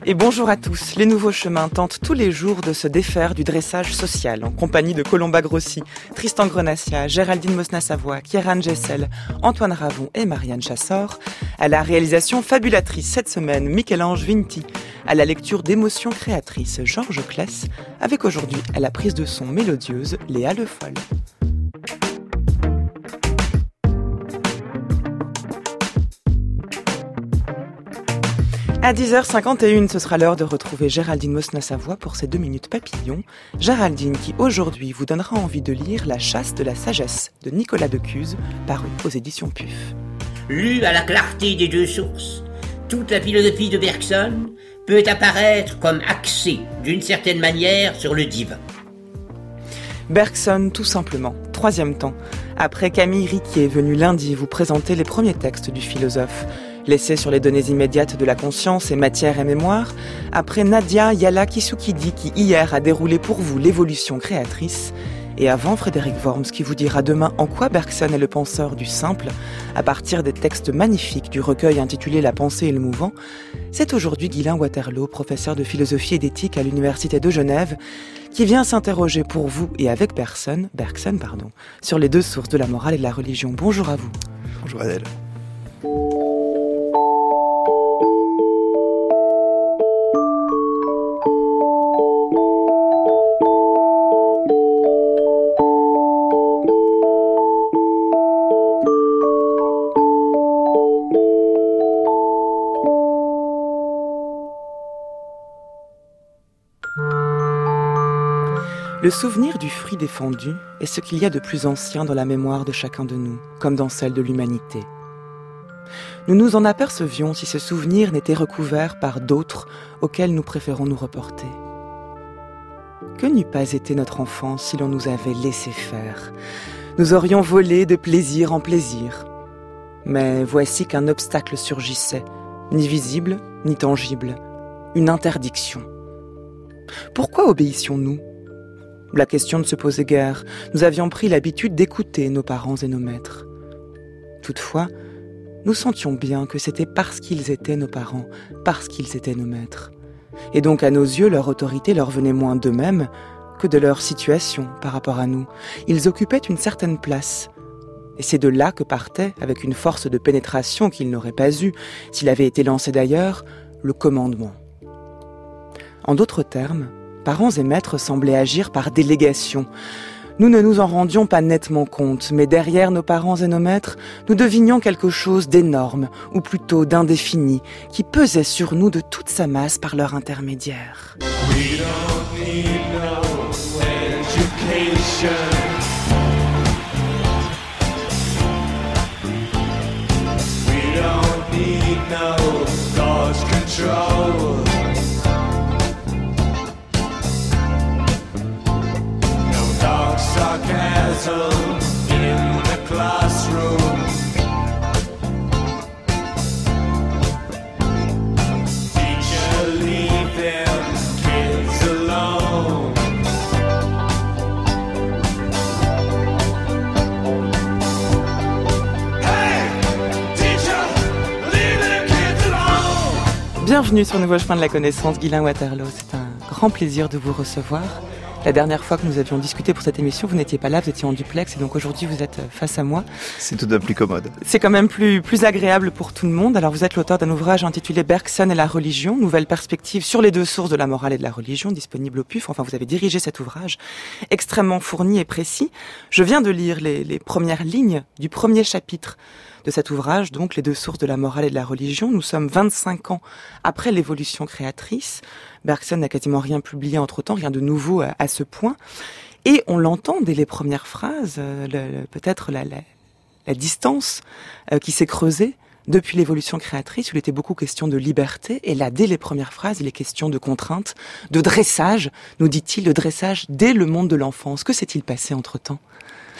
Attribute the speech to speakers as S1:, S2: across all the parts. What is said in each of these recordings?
S1: Et bonjour à tous. Les Nouveaux Chemins tentent tous les jours de se défaire du dressage social en compagnie de Colomba Grossi, Tristan Grenassia, Géraldine Mosna-Savoie, Kieran Gessel, Antoine Ravon et Marianne Chassor. À la réalisation fabulatrice cette semaine, Michel-Ange Vinti. À la lecture d'émotions créatrices, Georges Kless. Avec aujourd'hui, à la prise de son mélodieuse, Léa Le Foll. À 10h51, ce sera l'heure de retrouver Géraldine Mosna-Savoie pour ses 2 minutes papillons. Géraldine qui aujourd'hui vous donnera envie de lire La chasse de la sagesse de Nicolas Decuse, paru aux éditions PUF.
S2: Lu à la clarté des deux sources, toute la philosophie de Bergson peut apparaître comme axée d'une certaine manière sur le divin.
S1: Bergson, tout simplement. 3e temps. Après Camille Riquier, venu lundi vous présenter les premiers textes du philosophe. L'essai sur les données immédiates de la conscience et matière et mémoire, après Nadia Yala Kisukidi qui hier a déroulé pour vous l'évolution créatrice, et avant Frédéric Worms qui vous dira demain en quoi Bergson est le penseur du simple, à partir des textes magnifiques du recueil intitulé La pensée et le mouvant, c'est aujourd'hui Guylain Waterloo, professeur de philosophie et d'éthique à l'Université de Genève, qui vient s'interroger pour vous et avec Bergson, sur les 2 sources de la morale et de la religion. Bonjour à vous.
S3: Bonjour Adèle.
S1: Le souvenir du fruit défendu est ce qu'il y a de plus ancien dans la mémoire de chacun de nous, comme dans celle de l'humanité. Nous nous en apercevions si ce souvenir n'était recouvert par d'autres auxquels nous préférons nous reporter. Que n'eût pas été notre enfance si l'on nous avait laissé faire ? Nous aurions volé de plaisir en plaisir. Mais voici qu'un obstacle surgissait, ni visible, ni tangible, une interdiction. Pourquoi obéissions-nous ? La question ne se posait guère. Nous avions pris l'habitude d'écouter nos parents et nos maîtres. Toutefois, nous sentions bien que c'était parce qu'ils étaient nos parents, parce qu'ils étaient nos maîtres. Et donc, à nos yeux, leur autorité leur venait moins d'eux-mêmes que de leur situation par rapport à nous. Ils occupaient une certaine place. Et c'est de là que partait, avec une force de pénétration qu'ils n'auraient pas eue, s'il avait été lancé d'ailleurs, le commandement. En d'autres termes, parents et maîtres semblaient agir par délégation. Nous ne nous en rendions pas nettement compte, mais derrière nos parents et nos maîtres, nous devinions quelque chose d'énorme, ou plutôt d'indéfini, qui pesait sur nous de toute sa masse par leur intermédiaire. We don't need no education. We don't need no thought control. Sarcasm in the classroom. Teacher, leave them kids alone. Hey, teacher, leave them kids alone. Bienvenue sur Nouveau Chemin de la Connaissance, Guylain Waterloo. C'est un grand plaisir de vous recevoir. La dernière fois que nous avions discuté pour cette émission, vous n'étiez pas là, vous étiez en duplex et donc aujourd'hui vous êtes face à moi.
S3: C'est tout de même plus commode.
S1: C'est quand même plus agréable pour tout le monde. Alors vous êtes l'auteur d'un ouvrage intitulé Bergson et la religion, nouvelle perspective sur les 2 sources de la morale et de la religion, disponible au PUF. Enfin, vous avez dirigé cet ouvrage extrêmement fourni et précis. Je viens de lire les premières lignes du premier chapitre de cet ouvrage, donc les 2 sources de la morale et de la religion. Nous sommes 25 ans après l'évolution créatrice. Bergson n'a quasiment rien publié entre-temps, rien de nouveau à ce point. Et on l'entend dès les premières phrases, peut-être la distance qui s'est creusée depuis l'évolution créatrice, où il était beaucoup question de liberté. Et là, dès les premières phrases, il est question de contrainte, de dressage, nous dit-il, de dressage dès le monde de l'enfance. Que s'est-il passé entre-temps ?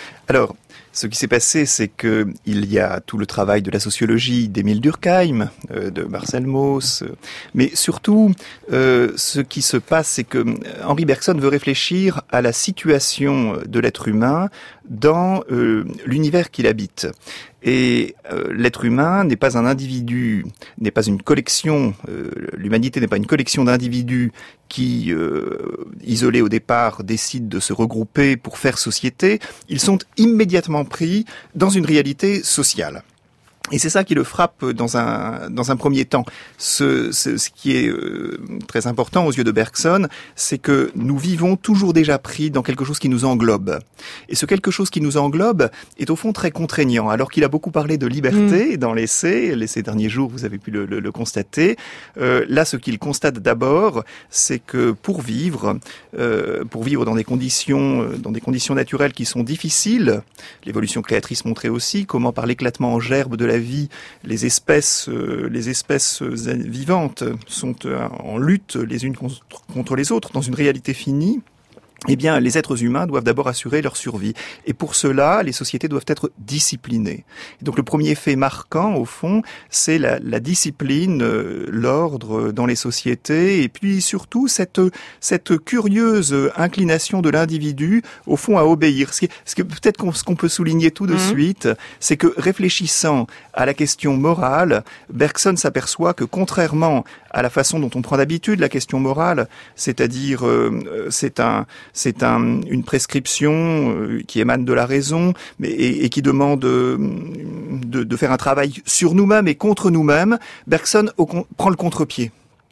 S3: Alors, ce qui s'est passé, c'est que il y a tout le travail de la sociologie d'Émile Durkheim, de Marcel Mauss, mais surtout, ce qui se passe, c'est que Henri Bergson veut réfléchir à la situation de l'être humain dans l'univers qu'il habite. Et l'être humain n'est pas un individu, n'est pas une collection, l'humanité n'est pas une collection d'individus qui, isolés au départ, décident de se regrouper pour faire société. Ils sont immédiatement pris dans une réalité sociale. Et c'est ça qui le frappe dans un premier temps. Ce qui est très important aux yeux de Bergson, c'est que nous vivons toujours déjà pris dans quelque chose qui nous englobe. Et ce quelque chose qui nous englobe est au fond très contraignant. Alors qu'il a beaucoup parlé de liberté dans l'essai, ces derniers jours, vous avez pu le constater. Là, ce qu'il constate d'abord, c'est que pour vivre dans des conditions naturelles qui sont difficiles, l'évolution créatrice montrait aussi comment par l'éclatement en gerbe de la vie, les espèces vivantes sont en lutte les unes contre les autres dans une réalité finie. Eh bien, les êtres humains doivent d'abord assurer leur survie. Et pour cela, les sociétés doivent être disciplinées. Et donc, le premier fait marquant, au fond, c'est la discipline, l'ordre dans les sociétés, et puis surtout cette curieuse inclination de l'individu, au fond, à obéir. Ce que peut-être ce qu'on peut souligner tout de suite, c'est que réfléchissant à la question morale, Bergson s'aperçoit que contrairement à la façon dont on prend d'habitude la question morale, c'est-à-dire c'est une prescription qui émane de la raison, mais et qui demande de faire un travail sur nous-mêmes et contre nous-mêmes. Bergson prend le contre-pied.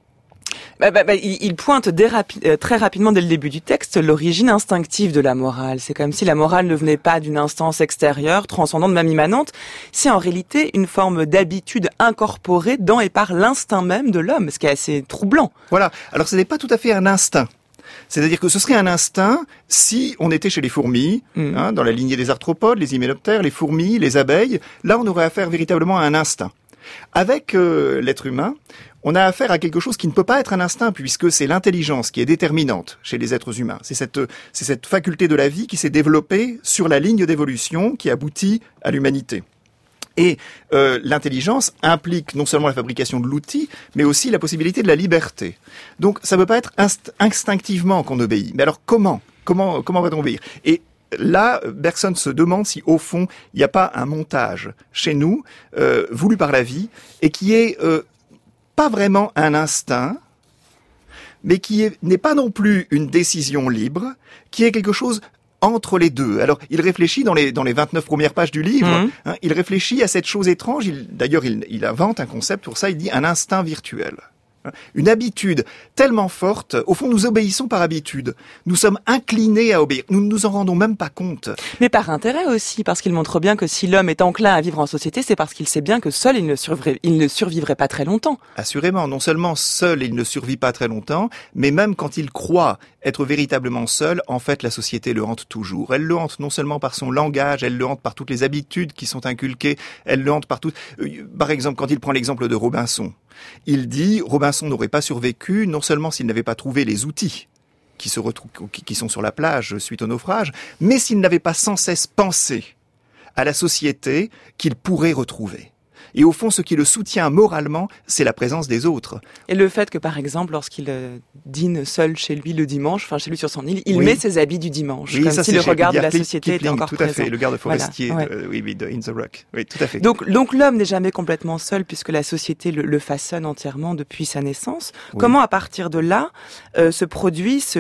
S1: Il pointe très rapidement dès le début du texte l'origine instinctive de la morale. C'est comme si la morale ne venait pas d'une instance extérieure, transcendante, même immanente. C'est en réalité une forme d'habitude incorporée dans et par l'instinct même de l'homme, ce qui est assez troublant.
S3: Voilà. Alors ce n'est pas tout à fait un instinct. C'est-à-dire que ce serait un instinct si on était chez les fourmis, dans la lignée des arthropodes, les hyménoptères, les fourmis, les abeilles. Là, on aurait affaire véritablement à un instinct. Avec l'être humain, on a affaire à quelque chose qui ne peut pas être un instinct, puisque c'est l'intelligence qui est déterminante chez les êtres humains. C'est cette faculté de la vie qui s'est développée sur la ligne d'évolution qui aboutit à l'humanité. Et l'intelligence implique non seulement la fabrication de l'outil, mais aussi la possibilité de la liberté. Donc ça ne peut pas être instinctivement qu'on obéit. Mais alors comment va-t-on obéir ? Et là, Bergson se demande si, au fond, il n'y a pas un montage chez nous, voulu par la vie, et qui est pas vraiment un instinct, mais qui n'est pas non plus une décision libre, qui est quelque chose entre les deux. Alors, il réfléchit dans les 29 premières pages du livre, il réfléchit à cette chose étrange, d'ailleurs, il invente un concept pour ça, il dit un instinct virtuel. Une habitude tellement forte, au fond nous obéissons par habitude, nous sommes inclinés à obéir, nous ne nous en rendons même pas compte.
S1: Mais par intérêt aussi, parce qu'il montre bien que si l'homme est enclin à vivre en société, c'est parce qu'il sait bien que seul il ne survivrait pas très longtemps.
S3: Assurément, non seulement seul il ne survit pas très longtemps, mais même quand il croit être véritablement seul, en fait la société le hante toujours. Elle le hante non seulement par son langage, elle le hante par toutes les habitudes qui sont inculquées, elle le hante par tout. Par exemple, quand il prend l'exemple de Robinson, il dit Robinson n'aurait pas survécu non seulement s'il n'avait pas trouvé les outils qui sont sur la plage suite au naufrage, mais s'il n'avait pas sans cesse pensé à la société qu'il pourrait retrouver. Et au fond, ce qui le soutient moralement, c'est la présence des autres.
S1: Et le fait que, par exemple, lorsqu'il dîne seul chez lui le dimanche, enfin chez lui sur son île, il met ses habits du dimanche, comme si le regard de la société était encore présent.
S3: Tout à fait, le garde forestier de In the Rock. Oui, tout à fait.
S1: Donc l'homme n'est jamais complètement seul, puisque la société le façonne entièrement depuis sa naissance. Oui. Comment, à partir de là, se produit ce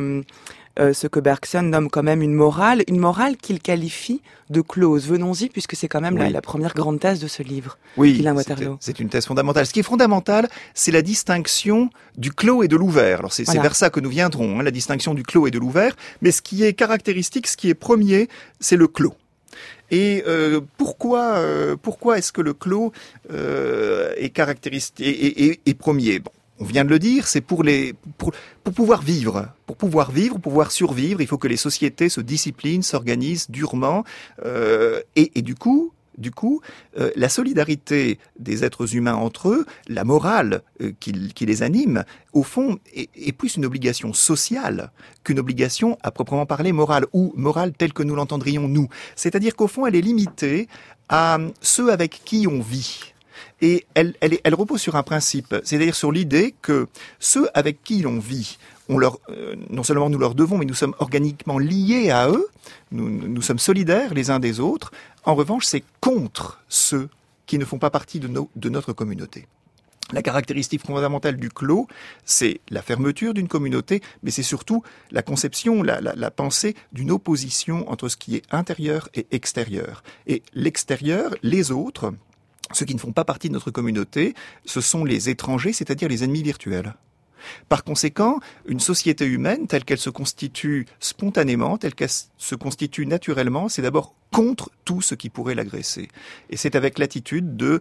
S1: que Bergson nomme quand même une morale qu'il qualifie de close. Venons-y, puisque c'est quand même la première grande thèse de ce livre.
S3: Oui, c'est une thèse fondamentale. Ce qui est fondamental, c'est la distinction du clos et de l'ouvert. Alors c'est vers ça que nous viendrons, la distinction du clos et de l'ouvert. Mais ce qui est caractéristique, ce qui est premier, c'est le clos. Et pourquoi est-ce que le clos est caractéristique et premier ? Bon. On vient de le dire, c'est pour pouvoir vivre. Pour pouvoir survivre, il faut que les sociétés se disciplinent, s'organisent durement. Et du coup, Du coup, la solidarité des êtres humains entre eux, la morale qui les anime, au fond, est plus une obligation sociale qu'une obligation à proprement parler morale, ou morale telle que nous l'entendrions nous. C'est-à-dire qu'au fond, elle est limitée à ceux avec qui on vit. Et elle repose sur un principe, c'est-à-dire sur l'idée que ceux avec qui l'on vit, non seulement nous leur devons, mais nous sommes organiquement liés à eux, nous sommes solidaires les uns des autres. En revanche, c'est contre ceux qui ne font pas partie de notre communauté. La caractéristique fondamentale du clos, c'est la fermeture d'une communauté, mais c'est surtout la conception, la pensée d'une opposition entre ce qui est intérieur et extérieur. Et l'extérieur, les autres, ceux qui ne font pas partie de notre communauté, ce sont les étrangers, c'est-à-dire les ennemis virtuels. Par conséquent, une société humaine, telle qu'elle se constitue spontanément, telle qu'elle se constitue naturellement, c'est d'abord contre tout ce qui pourrait l'agresser. Et c'est avec l'attitude de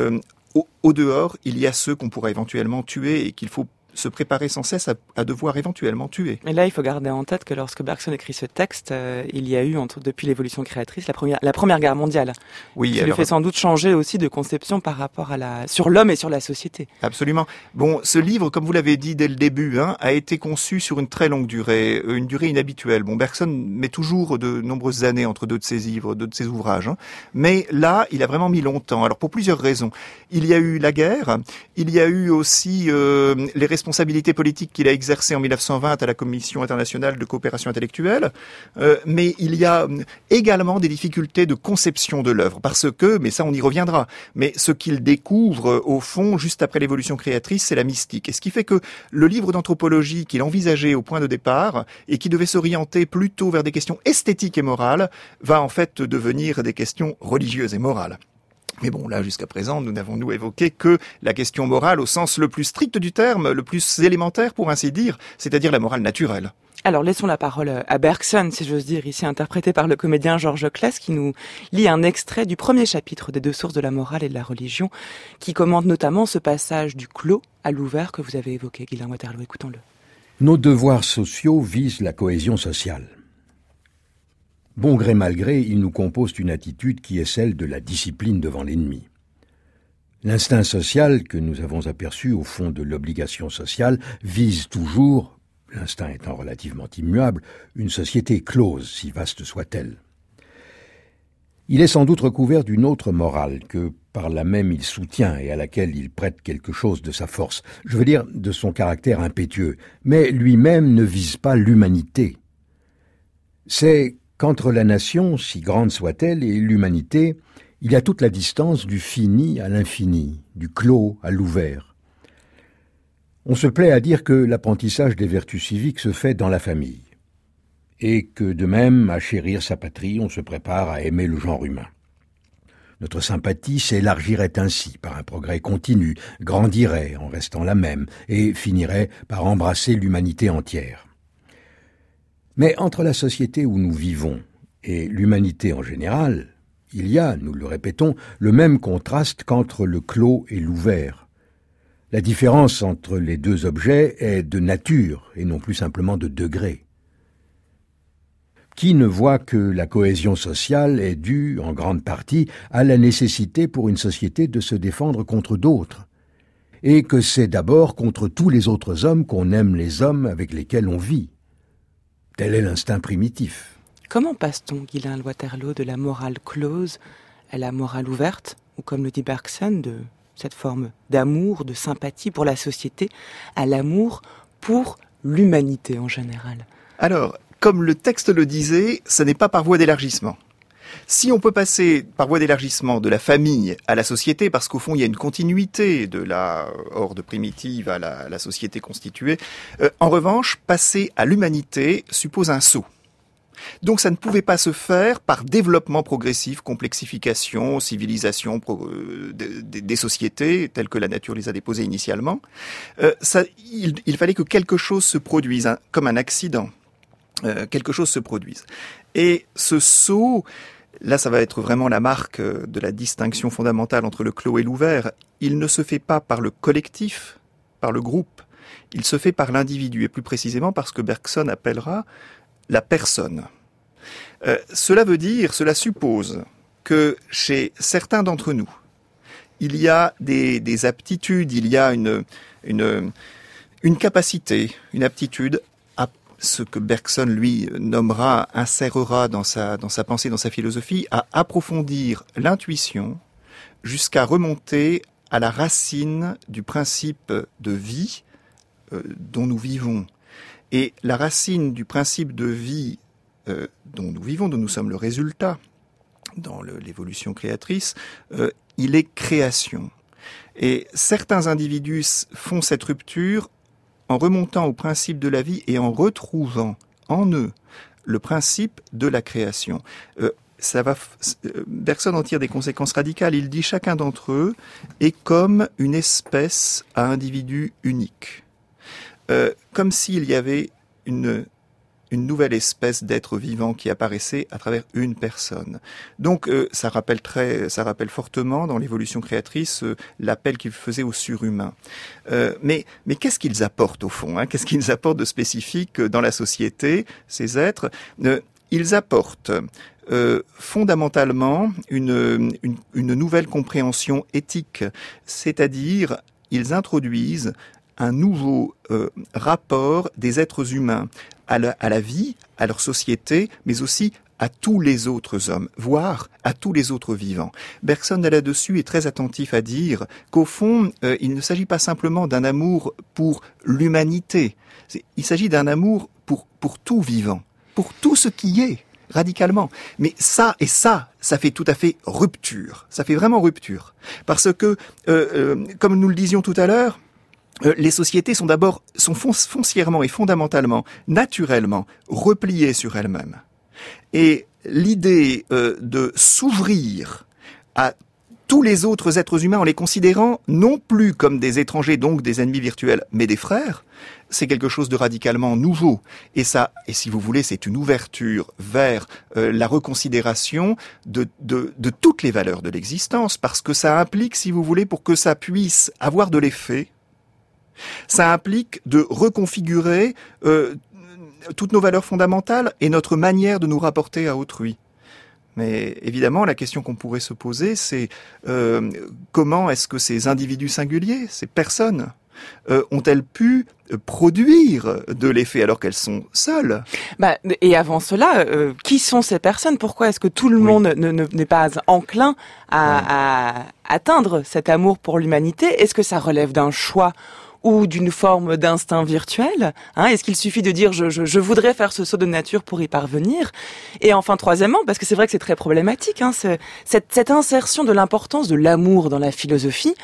S3: au dehors, il y a ceux qu'on pourra éventuellement tuer et qu'il faut se préparer sans cesse à devoir éventuellement tuer.
S1: Et là, il faut garder en tête que lorsque Bergson écrit ce texte, il y a eu, depuis l'évolution créatrice, la première guerre mondiale.
S3: Oui,
S1: qui lui fait sans doute changer aussi de conception par rapport sur l'homme et sur la société.
S3: Absolument. Bon, ce livre, comme vous l'avez dit dès le début, a été conçu sur une très longue durée, une durée inhabituelle. Bon, Bergson met toujours de nombreuses années entre deux de ses livres, deux de ses ouvrages. Mais là, il a vraiment mis longtemps. Alors, pour plusieurs raisons. Il y a eu la guerre, il y a eu aussi les responsabilités politiques qu'il a exercées en 1920 à la Commission internationale de coopération intellectuelle, mais il y a également des difficultés de conception de l'œuvre, parce que, mais ça on y reviendra, mais ce qu'il découvre au fond, juste après l'évolution créatrice, c'est la mystique. Et ce qui fait que le livre d'anthropologie qu'il envisageait au point de départ, et qui devait s'orienter plutôt vers des questions esthétiques et morales, va en fait devenir des questions religieuses et morales. Mais bon, là, jusqu'à présent, nous n'avons évoqué que la question morale au sens le plus strict du terme, le plus élémentaire, pour ainsi dire, c'est-à-dire la morale naturelle.
S1: Alors, laissons la parole à Bergson, si j'ose dire, ici interprété par le comédien Georges Claes, qui nous lit un extrait du premier chapitre des 2 sources de la morale et de la religion, qui commente notamment ce passage du clos à l'ouvert que vous avez évoqué, Guylain Waterloo. Écoutons-le.
S4: Nos devoirs sociaux visent la cohésion sociale. Bon gré mal gré, ils nous composent une attitude qui est celle de la discipline devant l'ennemi. L'instinct social que nous avons aperçu au fond de l'obligation sociale vise toujours, l'instinct étant relativement immuable, une société close, si vaste soit-elle. Il est sans doute recouvert d'une autre morale que par là même il soutient et à laquelle il prête quelque chose de sa force, je veux dire de son caractère impétueux, mais lui-même ne vise pas l'humanité. C'est qu'entre la nation, si grande soit-elle, et l'humanité, il y a toute la distance du fini à l'infini, du clos à l'ouvert. On se plaît à dire que l'apprentissage des vertus civiques se fait dans la famille, et que de même, à chérir sa patrie, on se prépare à aimer le genre humain. Notre sympathie s'élargirait ainsi par un progrès continu, grandirait en restant la même, et finirait par embrasser l'humanité entière. Mais entre la société où nous vivons et l'humanité en général, il y a, nous le répétons, le même contraste qu'entre le clos et l'ouvert. La différence entre les deux objets est de nature et non plus simplement de degré. Qui ne voit que la cohésion sociale est due, en grande partie, à la nécessité pour une société de se défendre contre d'autres, et que c'est d'abord contre tous les autres hommes qu'on aime les hommes avec lesquels on vit. Tel est l'instinct primitif.
S1: Comment passe-t-on, Guylain Waterloo, de la morale close à la morale ouverte, ou comme le dit Bergson, de cette forme d'amour, de sympathie pour la société, à l'amour pour l'humanité en général?
S3: Alors, comme le texte le disait, ce n'est pas par voie d'élargissement. Si on peut passer par voie d'élargissement de la famille à la société, parce qu'au fond il y a une continuité de la horde primitive à la société constituée, en revanche, passer à l'humanité suppose un saut. Donc ça ne pouvait pas se faire par développement progressif, complexification, civilisation des sociétés telles que la nature les a déposées initialement. Il fallait que quelque chose se produise, comme un accident. Quelque chose se produise. Et ce saut, là ça va être vraiment la marque de la distinction fondamentale entre le clos et l'ouvert, il ne se fait pas par le collectif, par le groupe, il se fait par l'individu, et plus précisément par ce que Bergson appellera la personne. Cela suppose que chez certains d'entre nous, il y a des aptitudes, il y a une capacité, une aptitude à ce que Bergson, lui, nommera, insérera dans sa pensée, dans sa philosophie, à approfondir l'intuition jusqu'à remonter à la racine du principe de vie dont nous vivons. Et la racine du principe de vie dont nous vivons, dont nous sommes le résultat dans l'évolution créatrice, il est création. Et certains individus font cette rupture en remontant au principe de la vie et en retrouvant en eux le principe de la création. Bergson en tire des conséquences radicales. Il dit chacun d'entre eux est comme une espèce à individu unique. Comme s'il y avait une nouvelle espèce d'être vivant qui apparaissait à travers une personne. Donc ça rappelle fortement dans l'évolution créatrice l'appel qu'il faisait au surhumain. Mais qu'est-ce qu'ils apportent au fond, hein? Qu'est-ce qu'ils apportent de spécifique dans la société, ces êtres? Ils apportent fondamentalement une nouvelle compréhension éthique, c'est-à-dire ils introduisent un nouveau rapport des êtres humains à la vie, à leur société, mais aussi à tous les autres hommes, voire à tous les autres vivants. Bergson, là-dessus, est très attentif à dire qu'au fond, il ne s'agit pas simplement d'un amour pour l'humanité, il s'agit d'un amour pour tout vivant, pour tout ce qui est, radicalement. Mais ça fait tout à fait rupture, ça fait vraiment rupture. Parce que, comme nous le disions tout à l'heure, les sociétés sont foncièrement et fondamentalement, naturellement, repliées sur elles-mêmes. Et l'idée de s'ouvrir à tous les autres êtres humains en les considérant non plus comme des étrangers, donc des ennemis virtuels, mais des frères, c'est quelque chose de radicalement nouveau. Et si vous voulez, c'est une ouverture vers la reconsidération de toutes les valeurs de l'existence, parce que ça implique, si vous voulez, pour que ça puisse avoir de l'effet, ça implique de reconfigurer toutes nos valeurs fondamentales et notre manière de nous rapporter à autrui. Mais évidemment, la question qu'on pourrait se poser, c'est comment est-ce que ces individus singuliers, ces personnes, ont-elles pu produire de l'effet alors qu'elles sont seules?
S1: Et avant cela, qui sont ces personnes? Pourquoi est-ce que tout le monde n'est pas enclin à atteindre cet amour pour l'humanité? Est-ce que ça relève d'un choix ou d'une forme d'instinct virtuel, hein? Est-ce qu'il suffit de dire je voudrais faire ce saut de nature pour y parvenir? Et enfin, troisièmement, parce que c'est vrai que c'est très problématique, hein, cette insertion de l'importance de l'amour dans la philosophie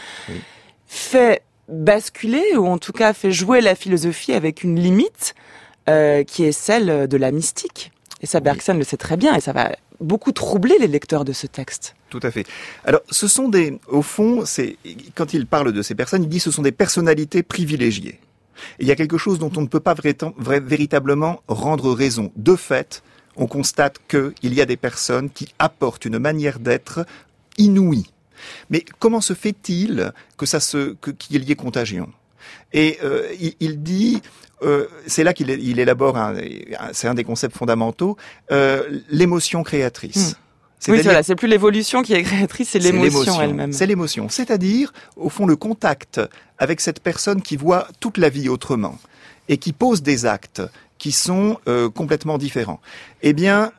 S1: fait basculer, ou en tout cas fait jouer la philosophie avec une limite qui est celle de la mystique. Et ça, Bergson le sait très bien, et ça va beaucoup troubler les lecteurs de ce texte.
S3: Tout à fait. Alors, ce sont au fond, quand il parle de ces personnes, il dit que ce sont des personnalités privilégiées. Et il y a quelque chose dont on ne peut pas véritablement rendre raison. De fait, on constate qu'il y a des personnes qui apportent une manière d'être inouïe. Mais comment se fait-il qu'il y ait contagion? Et il dit, c'est là qu'il élabore, c'est un des concepts fondamentaux, l'émotion créatrice.
S1: Oui, voilà, c'est plus l'évolution qui est créatrice, c'est l'émotion elle-même.
S3: C'est l'émotion, c'est-à-dire, au fond, le contact avec cette personne qui voit toute la vie autrement et qui pose des actes qui sont complètement différents, et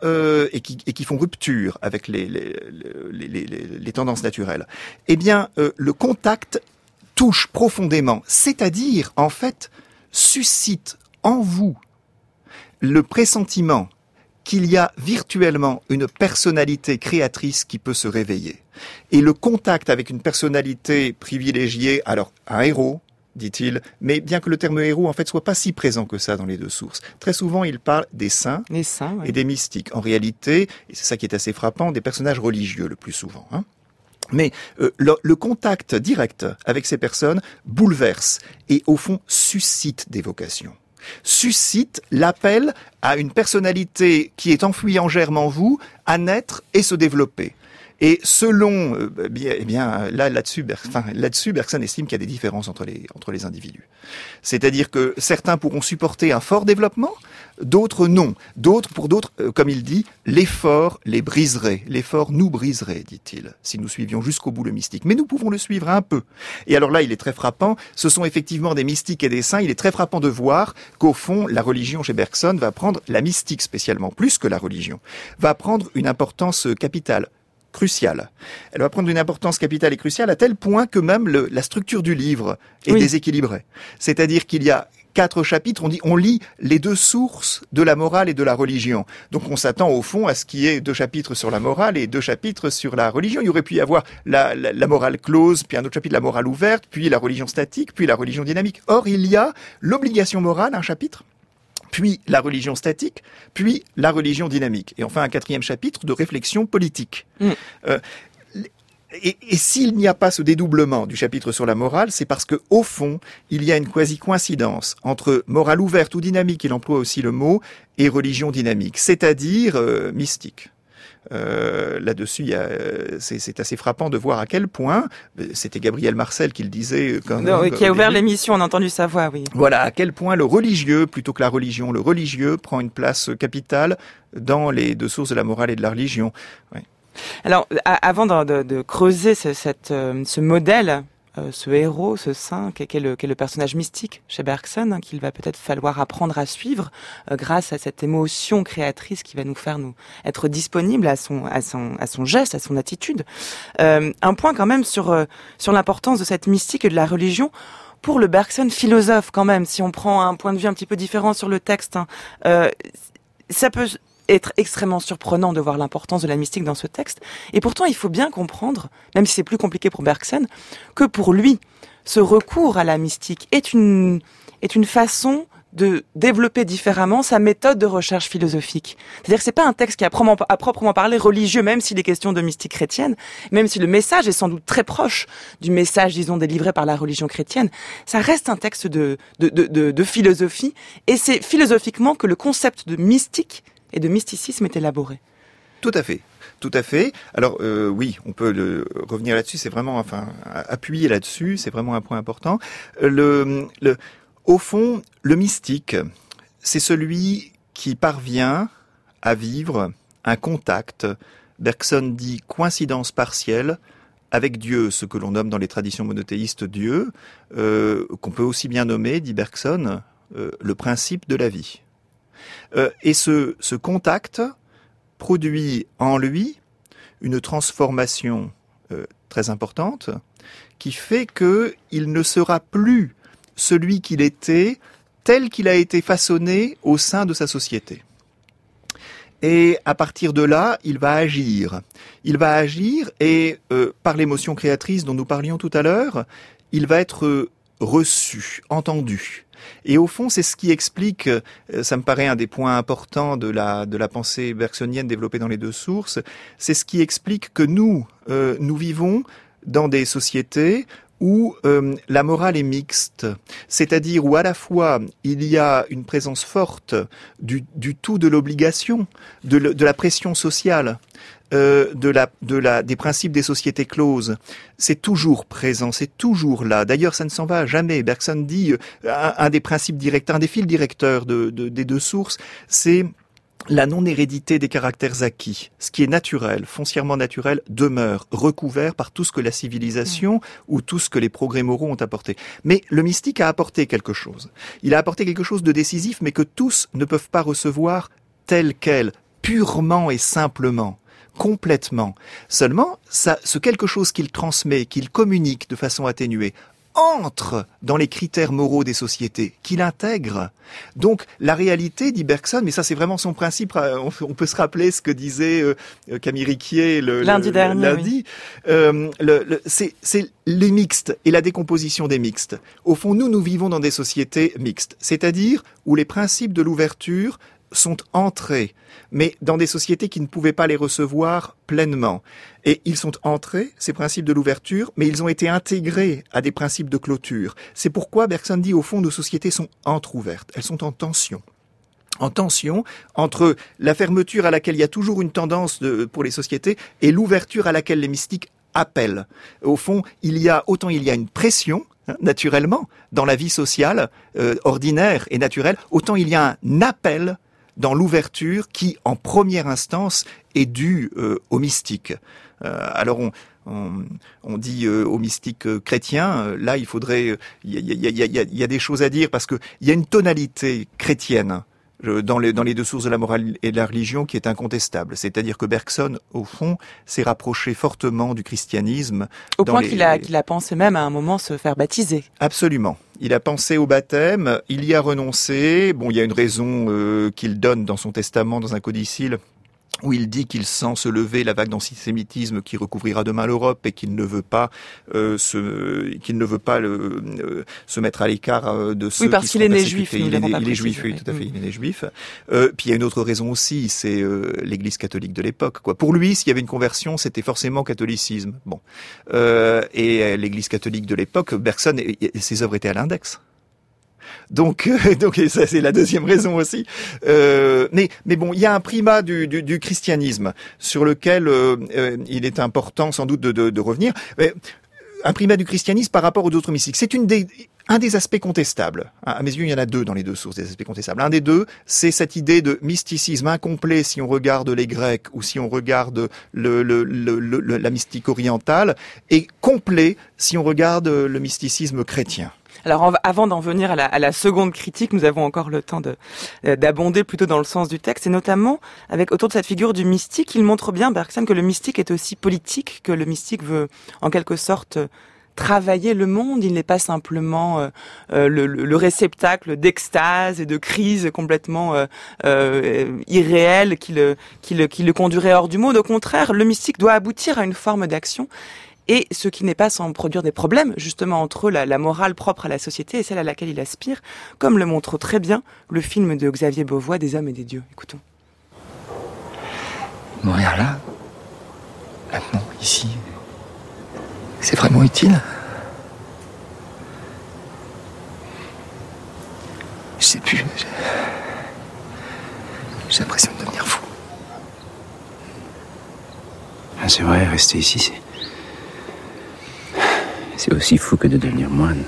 S3: qui font rupture avec les tendances naturelles. Le contact touche profondément, c'est-à-dire, en fait, suscite en vous le pressentiment qu'il y a virtuellement une personnalité créatrice qui peut se réveiller. Et le contact avec une personnalité privilégiée, alors un héros, dit-il, mais bien que le terme héros, en fait, soit pas si présent que ça dans les deux sources. Très souvent, il parle des saints et des mystiques. En réalité, et c'est ça qui est assez frappant, des personnages religieux le plus souvent, hein. Mais le contact direct avec ces personnes bouleverse et, au fond, suscite des vocations. Suscite l'appel à une personnalité qui est enfouie en germe en vous à naître et se développer. Et selon, là-dessus, Bergson estime qu'il y a des différences entre les individus. C'est-à-dire que certains pourront supporter un fort développement, d'autres non. Pour d'autres, comme il dit, l'effort les briserait. L'effort nous briserait, dit-il, si nous suivions jusqu'au bout le mystique. Mais nous pouvons le suivre un peu. Et alors là, il est très frappant. Ce sont effectivement des mystiques et des saints. Il est très frappant de voir qu'au fond, la religion chez Bergson va prendre, la mystique spécialement, plus que la religion, va prendre une importance capitale. Cruciale. Elle va prendre une importance capitale et cruciale à tel point que même la structure du livre est déséquilibrée. C'est-à-dire qu'il y a 4 chapitres, on lit les 2 sources de la morale et de la religion. Donc on s'attend au fond à ce qu'il y ait 2 chapitres sur la morale et 2 chapitres sur la religion. Il y aurait pu y avoir la morale close, puis un autre chapitre, la morale ouverte, puis la religion statique, puis la religion dynamique. Or, il y a l'obligation morale, un chapitre, puis la religion statique, puis la religion dynamique. Et enfin, un 4e chapitre de réflexion politique. Et s'il n'y a pas ce dédoublement du chapitre sur la morale, c'est parce que au fond, il y a une quasi-coïncidence entre morale ouverte ou dynamique, il emploie aussi le mot, et religion dynamique, c'est-à-dire mystique. Là-dessus, c'est assez frappant de voir à quel point, c'était Gabriel Marcel qui le disait,
S1: qui a ouvert l'émission, on a entendu sa voix, oui.
S3: Voilà, à quel point le religieux, plutôt que la religion, le religieux prend une place capitale dans les 2 sources de la morale et de la religion. Ouais.
S1: Alors, avant de creuser ce modèle, ce héros, ce saint, qu'est le personnage mystique chez Bergson, qu'il va peut-être falloir apprendre à suivre grâce à cette émotion créatrice qui va nous faire être disponible à son geste, à son attitude. Un point quand même sur l'importance de cette mystique et de la religion pour le Bergson philosophe quand même. Si on prend un point de vue un petit peu différent sur le texte, ça peut être extrêmement surprenant de voir l'importance de la mystique dans ce texte. Et pourtant, il faut bien comprendre, même si c'est plus compliqué pour Bergson, que pour lui, ce recours à la mystique est une façon de développer différemment sa méthode de recherche philosophique. C'est-à-dire que c'est pas un texte qui est à proprement parler religieux, même s'il est question de mystique chrétienne, même si le message est sans doute très proche du message, disons, délivré par la religion chrétienne. Ça reste un texte de philosophie, et c'est philosophiquement que le concept de mystique et de mysticisme est élaboré.
S3: Tout à fait. Tout à fait. Alors oui, on peut revenir là-dessus. C'est vraiment, appuyer là-dessus. C'est vraiment un point important. Au fond, le mystique, c'est celui qui parvient à vivre un contact. Bergson dit coïncidence partielle avec Dieu, ce que l'on nomme dans les traditions monothéistes Dieu, qu'on peut aussi bien nommer, dit Bergson, le principe de la vie. Et ce contact produit en lui une transformation très importante qui fait qu'il ne sera plus celui qu'il était tel qu'il a été façonné au sein de sa société. Et à partir de là, il va agir. Il va agir et par l'émotion créatrice dont nous parlions tout à l'heure, il va être reçu, entendu. Et au fond, c'est ce qui explique, ça me paraît un des points importants de la pensée bergsonienne développée dans les 2 sources, c'est ce qui explique que nous vivons dans des sociétés où la morale est mixte, c'est-à-dire où à la fois il y a une présence forte du tout de l'obligation, de la pression sociale, des principes des sociétés closes. C'est toujours présent, c'est toujours là. D'ailleurs, ça ne s'en va jamais. Bergson dit un des principes directeurs, un des fils directeurs des 2 sources, c'est la non-hérédité des caractères acquis. Ce qui est naturel, foncièrement naturel, demeure recouvert par tout ce que la civilisation ou tout ce que les progrès moraux ont apporté. Mais le mystique a apporté quelque chose. Il a apporté quelque chose de décisif, mais que tous ne peuvent pas recevoir tel quel, purement et simplement, complètement. Seulement, ce quelque chose qu'il transmet, qu'il communique de façon atténuée, entre dans les critères moraux des sociétés, qu'il intègre. Donc, la réalité, dit Bergson, mais ça c'est vraiment son principe, on peut se rappeler ce que disait Camille Riquier
S1: lundi dernier.
S3: C'est les mixtes et la décomposition des mixtes. Au fond, nous vivons dans des sociétés mixtes, c'est-à-dire où les principes de l'ouverture sont entrés, mais dans des sociétés qui ne pouvaient pas les recevoir pleinement. Et ils sont entrés, ces principes de l'ouverture, mais ils ont été intégrés à des principes de clôture. C'est pourquoi Bergson dit, au fond, nos sociétés sont entr'ouvertes, elles sont en tension. En tension entre la fermeture à laquelle il y a toujours une tendance pour les sociétés et l'ouverture à laquelle les mystiques appellent. Au fond, il y a une pression naturellement, dans la vie sociale ordinaire et naturelle, autant il y a un appel dans l'ouverture qui, en première instance, est due au mystique. Alors on dit aux mystiques chrétiens, là il faudrait, il y a des choses à dire parce que il y a une tonalité chrétienne dans les deux sources de la morale et de la religion qui est incontestable. C'est-à-dire que Bergson, au fond, s'est rapproché fortement du christianisme.
S1: Au point qu'il a pensé même à un moment se faire baptiser.
S3: Absolument. Il a pensé au baptême, il y a renoncé. Bon, il y a une raison qu'il donne dans son testament, dans un codicille, où il dit qu'il sent se lever la vague d'antisémitisme qui recouvrira demain l'Europe et qu'il ne veut pas se mettre à l'écart de ceux qui sont persécutés. Il est juif, oui, tout à fait, il est né juif. Puis il y a une autre raison aussi, c'est l'Église catholique de l'époque, quoi. Pour lui, s'il y avait une conversion, c'était forcément catholicisme. Bon, et l'Église catholique de l'époque, Bergson, ses œuvres étaient à l'index. Donc ça c'est la deuxième raison aussi. Mais bon, il y a un primat du christianisme sur lequel il est important sans doute de revenir. Un primat du christianisme par rapport aux autres mystiques. C'est un des aspects contestables. À mes yeux, il y en a deux dans les deux sources des aspects contestables. Un des deux, c'est cette idée de mysticisme incomplet si on regarde les Grecs ou si on regarde la mystique orientale, et complet si on regarde le mysticisme chrétien.
S1: Alors avant d'en venir à la seconde critique, nous avons encore le temps d'abonder plutôt dans le sens du texte, et notamment autour de cette figure du mystique, il montre bien, Bergson, que le mystique est aussi politique, que le mystique veut en quelque sorte travailler le monde. Il n'est pas simplement le réceptacle d'extase et de crise complètement irréelle qui le conduirait hors du monde. Au contraire, le mystique doit aboutir à une forme d'action. Et ce qui n'est pas sans produire des problèmes, justement, entre la morale propre à la société et celle à laquelle il aspire, comme le montre très bien le film de Xavier Beauvois, Des hommes et des dieux. Écoutons.
S5: Mourir là, maintenant, ici, c'est vraiment utile? Je sais plus, j'ai l'impression de devenir fou.
S6: Ah, c'est vrai, rester ici, c'est aussi fou que de devenir moine.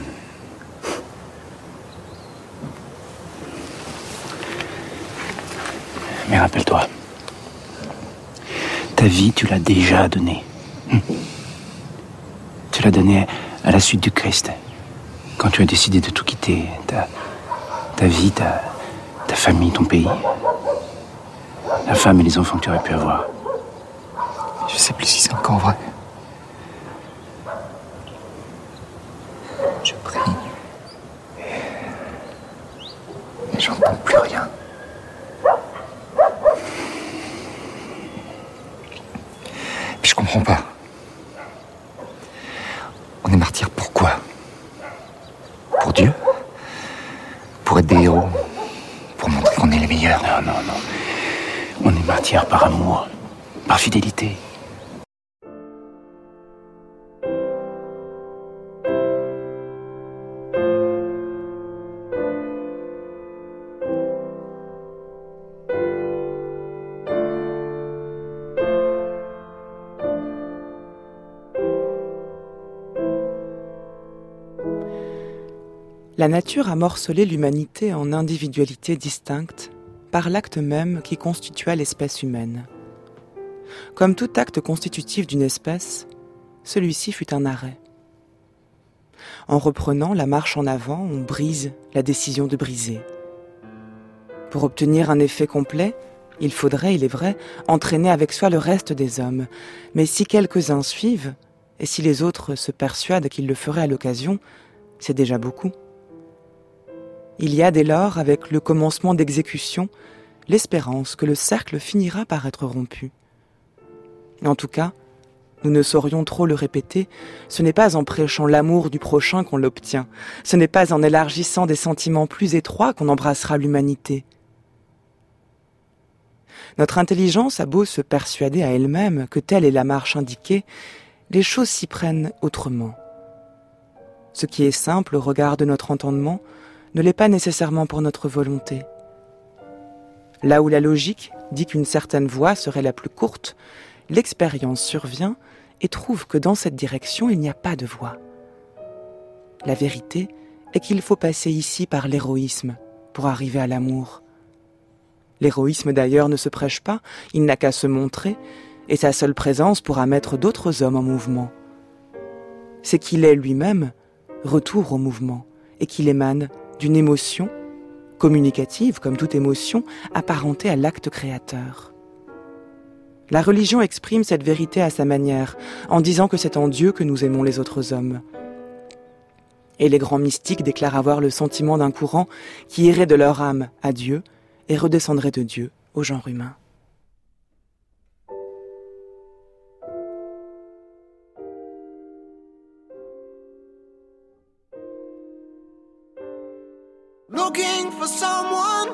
S6: Mais rappelle-toi, ta vie, tu l'as déjà donnée. Tu l'as donnée à la suite du Christ. Quand tu as décidé de tout quitter, ta vie, ta famille, ton pays, la femme et les enfants que tu aurais pu avoir.
S5: Je sais plus si c'est encore vrai. Je prie. Et j'entends plus rien. Puis je comprends pas. On est martyrs pourquoi? Pour Dieu? Pour être des héros? Pour montrer qu'on est les meilleurs?
S6: Non. On est martyrs par amour, par fidélité.
S1: La nature a morcelé l'humanité en individualités distinctes par l'acte même qui constitua l'espèce humaine. Comme tout acte constitutif d'une espèce, celui-ci fut un arrêt. En reprenant la marche en avant, on brise la décision de briser. Pour obtenir un effet complet, il faudrait, il est vrai, entraîner avec soi le reste des hommes. Mais si quelques-uns suivent, et si les autres se persuadent qu'ils le feraient à l'occasion, c'est déjà beaucoup. Il y a dès lors, avec le commencement d'exécution, l'espérance que le cercle finira par être rompu. En tout cas, nous ne saurions trop le répéter, ce n'est pas en prêchant l'amour du prochain qu'on l'obtient, ce n'est pas en élargissant des sentiments plus étroits qu'on embrassera l'humanité. Notre intelligence a beau se persuader à elle-même que telle est la marche indiquée, les choses s'y prennent autrement. Ce qui est simple au regard de notre entendement ne l'est pas nécessairement pour notre volonté. Là où la logique dit qu'une certaine voie serait la plus courte, l'expérience survient et trouve que dans cette direction, il n'y a pas de voie. La vérité est qu'il faut passer ici par l'héroïsme pour arriver à l'amour. L'héroïsme d'ailleurs ne se prêche pas, il n'a qu'à se montrer, et sa seule présence pourra mettre d'autres hommes en mouvement. C'est qu'il est lui-même retour au mouvement, et qu'il émane d'une émotion, communicative comme toute émotion, apparentée à l'acte créateur. La religion exprime cette vérité à sa manière, en disant que c'est en Dieu que nous aimons les autres hommes. Et les grands mystiques déclarent avoir le sentiment d'un courant qui irait de leur âme à Dieu et redescendrait de Dieu au genre humain.
S7: Looking for someone,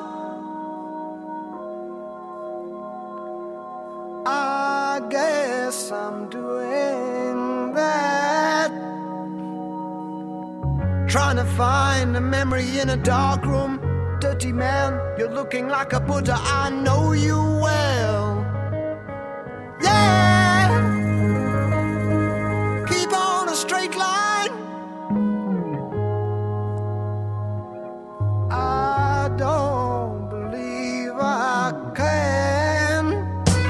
S7: I guess I'm doing that. Trying to find a memory in a dark room. Dirty man, you're looking like a Buddha, I know you well. Yeah, keep on a straight line. I don't believe I can.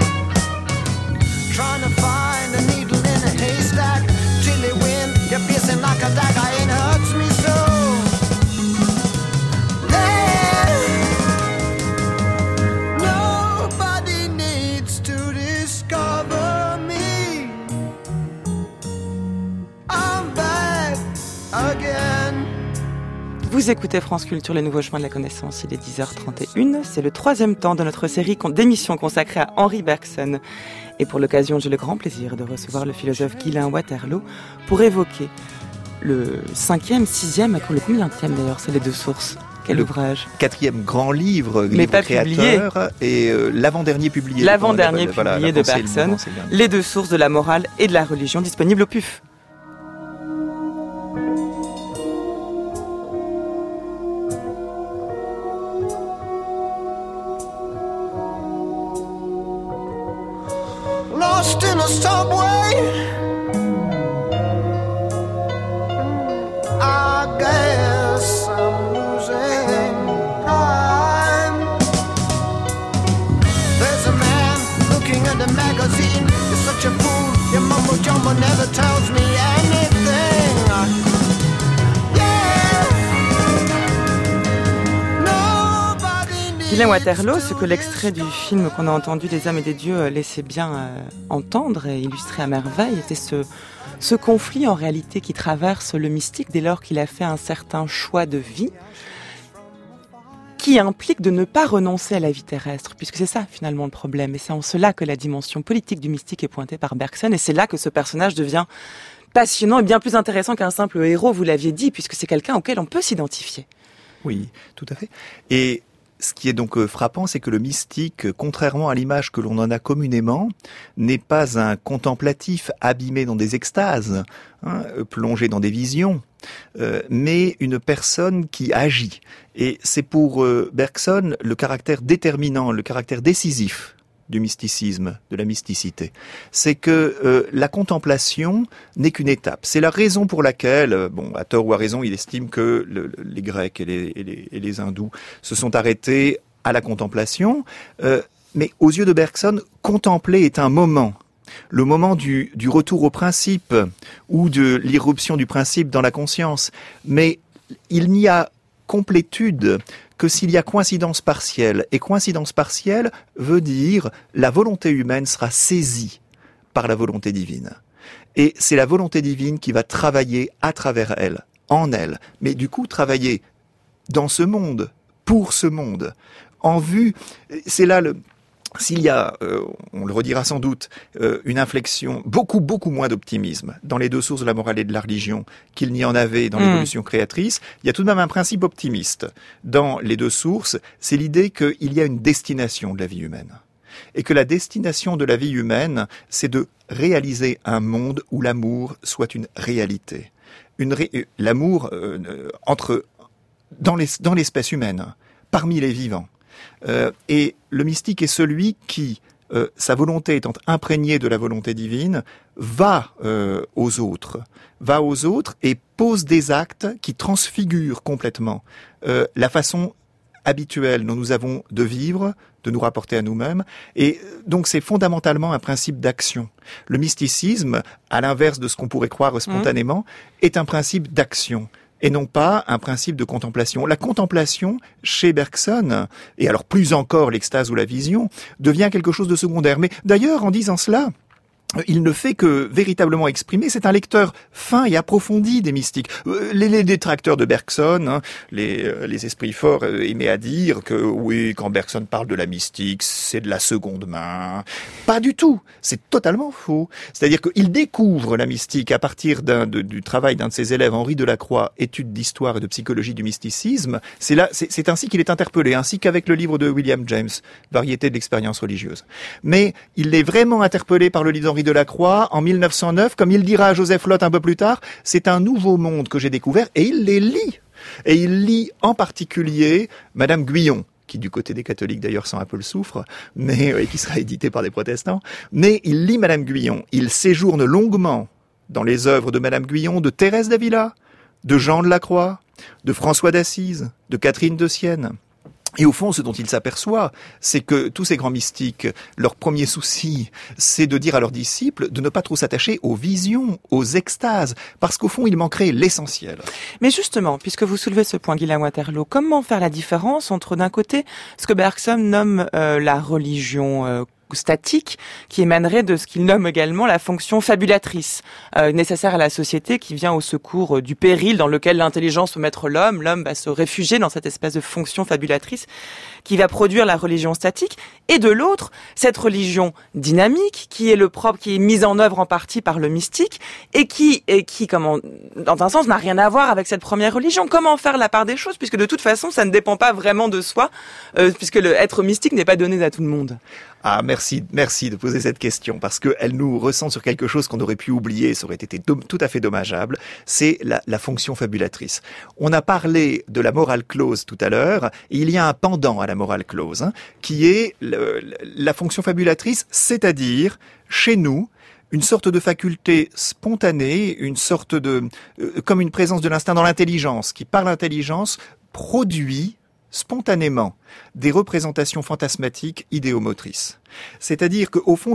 S7: Trying to find a needle in a haystack. Chilly wind, you're piercing like a dagger, it hurts me so. Nobody needs to discover me. I'm back again.
S1: Vous écoutez France Culture, les nouveaux chemins de la connaissance, il est 10h31. C'est le 3e temps de notre série d'émissions consacrée à Henri Bergson. Et pour l'occasion, j'ai le grand plaisir de recevoir le philosophe Guylain Waterloo pour évoquer le 5e, 6e, le combienième d'ailleurs, c'est les deux sources. Quel ouvrage?
S3: 4e grand livre,
S1: mais
S3: livre
S1: pas
S3: créateur,
S1: publié.
S3: Et l'avant-dernier publié.
S1: L'avant-dernier publié de Bergson, Les deux sources de la morale et de la religion, disponible au PUF.
S7: Lost in a subway, I guess I'm losing time. There's a man looking at the magazine. You're such a fool, your mumbo jumbo never tells me anything. Yeah, nobody needs.
S1: Guylain Waterloo, ce que l'extrait du film qu'on a entendu des hommes et des dieux laissait bien entendre et illustrer à merveille, était ce conflit en réalité qui traverse le mystique dès lors qu'il a fait un certain choix de vie qui implique de ne pas renoncer à la vie terrestre, puisque c'est ça finalement le problème, et c'est en cela que la dimension politique du mystique est pointée par Bergson, et c'est là que ce personnage devient passionnant et bien plus intéressant qu'un simple héros, vous l'aviez dit, puisque c'est quelqu'un auquel on peut s'identifier.
S3: Oui, tout à fait. Et ce qui est donc frappant, c'est que le mystique, contrairement à l'image que l'on en a communément, n'est pas un contemplatif abîmé dans des extases, plongé dans des visions, mais une personne qui agit. Et c'est pour Bergson le caractère déterminant, le caractère décisif du mysticisme, de la mysticité. C'est que la contemplation n'est qu'une étape. C'est la raison pour laquelle, à tort ou à raison, il estime que les Grecs et les Hindous se sont arrêtés à la contemplation. Mais aux yeux de Bergson, contempler est un moment. Le moment du retour au principe ou de l'irruption du principe dans la conscience. Mais il n'y a complétude que s'il y a coïncidence partielle. Et coïncidence partielle veut dire la volonté humaine sera saisie par la volonté divine. Et c'est la volonté divine qui va travailler à travers elle, en elle. Mais du coup, travailler dans ce monde, pour ce monde, en vue, c'est là s'il y a, on le redira sans doute, une inflexion, beaucoup moins d'optimisme dans les deux sources de la morale et de la religion qu'il n'y en avait dans l'évolution créatrice, il y a tout de même un principe optimiste dans les deux sources, c'est l'idée qu'il y a une destination de la vie humaine. Et que la destination de la vie humaine, c'est de réaliser un monde où l'amour soit une réalité. L'amour dans l'espèce humaine, parmi les vivants. Et le mystique est celui qui sa volonté étant imprégnée de la volonté divine, va aux autres et pose des actes qui transfigurent complètement la façon habituelle dont nous avons de vivre, de nous rapporter à nous-mêmes. Et donc c'est fondamentalement un principe d'action. Le mysticisme, à l'inverse de ce qu'on pourrait croire spontanément, est un principe d'action et non pas un principe de contemplation. La contemplation, chez Bergson, et alors plus encore l'extase ou la vision, devient quelque chose de secondaire. Mais d'ailleurs, en disant cela, il ne fait que véritablement exprimer, c'est un lecteur fin et approfondi des mystiques. Les détracteurs de Bergson, les esprits forts aimaient à dire que oui, quand Bergson parle de la mystique, c'est de la seconde main. Pas du tout, c'est totalement faux. C'est-à-dire qu'il découvre la mystique à partir du travail d'un de ses élèves, Henri Delacroix, études d'histoire et de psychologie du mysticisme. C'est ainsi qu'il est interpellé, ainsi qu'avec le livre de William James, Variété de l'expérience religieuse. Mais il est vraiment interpellé par le livre d'Henri Delacroix en 1909, comme il dira à Joseph Lott un peu plus tard, c'est un nouveau monde que j'ai découvert, et il les lit. Et il lit en particulier Madame Guyon, qui du côté des catholiques d'ailleurs sent un peu le soufre, mais qui sera édité par des protestants. Mais il lit Madame Guyon, il séjourne longuement dans les œuvres de Madame Guyon, de Thérèse d'Avila, de Jean de la Croix, de François d'Assise, de Catherine de Sienne. Et au fond, ce dont il s'aperçoit, c'est que tous ces grands mystiques, leur premier souci, c'est de dire à leurs disciples de ne pas trop s'attacher aux visions, aux extases, parce qu'au fond, il manquerait l'essentiel.
S1: Mais justement, puisque vous soulevez ce point, Guylaine Waterloo, comment faire la différence entre, d'un côté, ce que Bergson nomme la religion statique, qui émanerait de ce qu'il nomme également la fonction fabulatrice, nécessaire à la société, qui vient au secours du péril dans lequel l'intelligence peut mettre l'homme va se réfugier dans cette espèce de fonction fabulatrice qui va produire la religion statique, et de l'autre, cette religion dynamique, qui est mise en œuvre en partie par le mystique, et qui, dans un sens, n'a rien à voir avec cette première religion. Comment faire la part des choses, puisque de toute façon, ça ne dépend pas vraiment de soi, puisque être mystique n'est pas donné à tout le monde.
S3: Ah, merci de poser cette question, parce qu'elle nous ressent sur quelque chose qu'on aurait pu oublier, ça aurait été tout à fait dommageable, c'est la fonction fabulatrice. On a parlé de la moral clause tout à l'heure, et il y a un pendant à la moral clause, qui est la fonction fabulatrice, c'est-à-dire, chez nous, une sorte de faculté spontanée, une sorte comme une présence de l'instinct dans l'intelligence, qui par l'intelligence produit spontanément des représentations fantasmatiques idéomotrices. C'est-à-dire qu'au fond,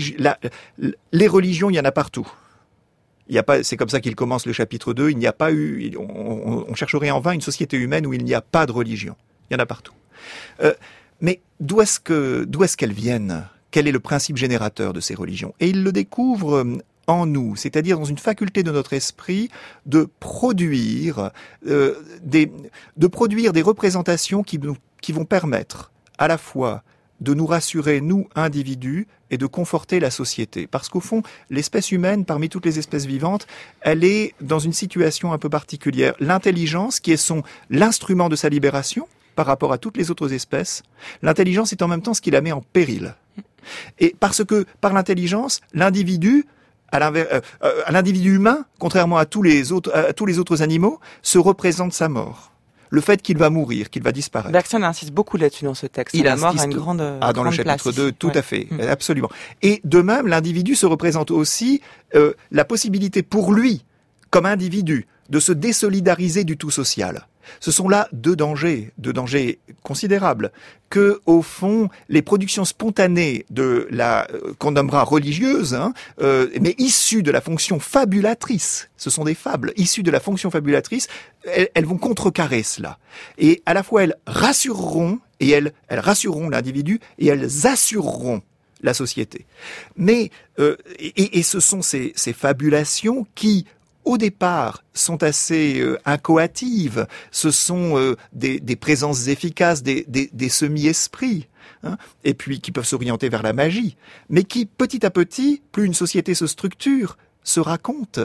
S3: les religions, il y en a partout. C'est comme ça qu'il commence le chapitre 2, il n'y a pas eu, on chercherait en vain une société humaine où il n'y a pas de religion. Il y en a partout. Mais d'où est-ce qu'elles viennent ? Quel est le principe générateur de ces religions ? Et il le découvre en nous, c'est-à-dire dans une faculté de notre esprit de produire des représentations qui vont permettre à la fois de nous rassurer, nous, individus, et de conforter la société. Parce qu'au fond, l'espèce humaine, parmi toutes les espèces vivantes, elle est dans une situation un peu particulière. L'intelligence, qui est l'instrument de sa libération par rapport à toutes les autres espèces, l'intelligence est en même temps ce qui la met en péril. Et parce que, par l'intelligence, l'individu, à l'individu humain, contrairement à tous les autres animaux, se représente sa mort. Le fait qu'il va mourir, qu'il va disparaître.
S1: Bergson insiste beaucoup là-dessus dans ce texte. La mort a une grande
S3: dans le chapitre 2, tout à fait, absolument. Et de même, l'individu se représente aussi la possibilité pour lui, comme individu, de se désolidariser du tout social. Ce sont là deux dangers considérables, que, au fond, les productions spontanées qu'on nommera religieuses, mais issues de la fonction fabulatrice, ce sont des fables, issues de la fonction fabulatrice, elles vont contrecarrer cela. Et à la fois, elles rassureront l'individu, et elles assureront la société. Mais, et ce sont ces fabulations qui, au départ, sont assez incoatives. Ce sont des présences efficaces, des semi-esprits, et puis qui peuvent s'orienter vers la magie, mais qui, petit à petit, plus une société se structure, se raconte,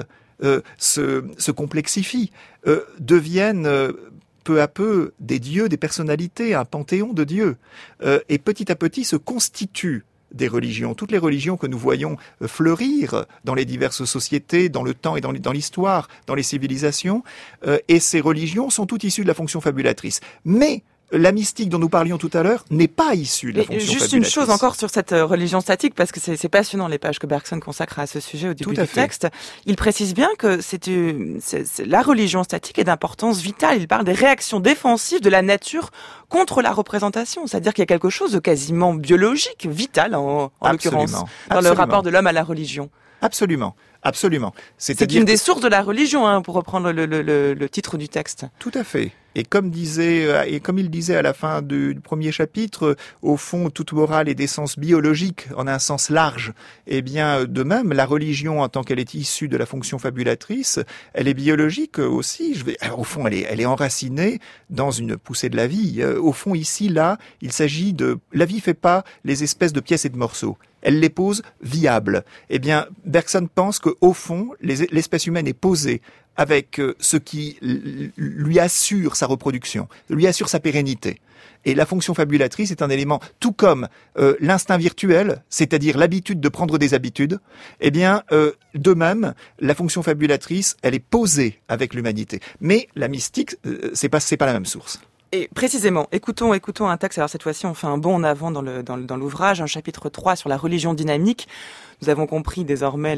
S3: se complexifie, deviennent peu à peu des dieux, des personnalités, un panthéon de dieux, et petit à petit se constituent des religions, toutes les religions que nous voyons fleurir dans les diverses sociétés, dans le temps et dans l'histoire, dans les civilisations, et ces religions sont toutes issues de la fonction fabulatrice. Mais la mystique dont nous parlions tout à l'heure n'est pas issue de la fonction
S1: juste
S3: fabulatrice.
S1: une chose encore sur cette religion statique, parce que c'est passionnant les pages que Bergson consacre à ce sujet au début du texte. Il précise bien que la religion statique est d'importance vitale. Il parle des réactions défensives de la nature contre la représentation. C'est-à-dire qu'il y a quelque chose de quasiment biologique, vital en l'occurrence, dans le rapport de l'homme à la religion.
S3: Absolument. Absolument.
S1: C'est une des sources de la religion, pour reprendre le titre du texte.
S3: Tout à fait. Et comme il disait à la fin du premier chapitre, au fond, toute morale est d'essence biologique en un sens large. Eh bien, de même, la religion, en tant qu'elle est issue de la fonction fabulatrice, elle est biologique aussi. Alors, au fond, elle est enracinée dans une poussée de la vie. Au fond, ici, là, il s'agit la vie fait pas les espèces de pièces et de morceaux. Elle les pose viables. Eh bien, Bergson pense qu'au fond, l'espèce humaine est posée avec ce qui lui assure sa reproduction, lui assure sa pérennité. Et la fonction fabulatrice est un élément, tout comme l'instinct virtuel, c'est-à-dire l'habitude de prendre des habitudes, eh bien, de même, la fonction fabulatrice, elle est posée avec l'humanité. Mais la mystique, c'est pas la même source.
S1: Et précisément, écoutons un texte. Alors cette fois-ci, on fait un bond en avant dans l'ouvrage, un chapitre 3 sur la religion dynamique. Nous avons compris désormais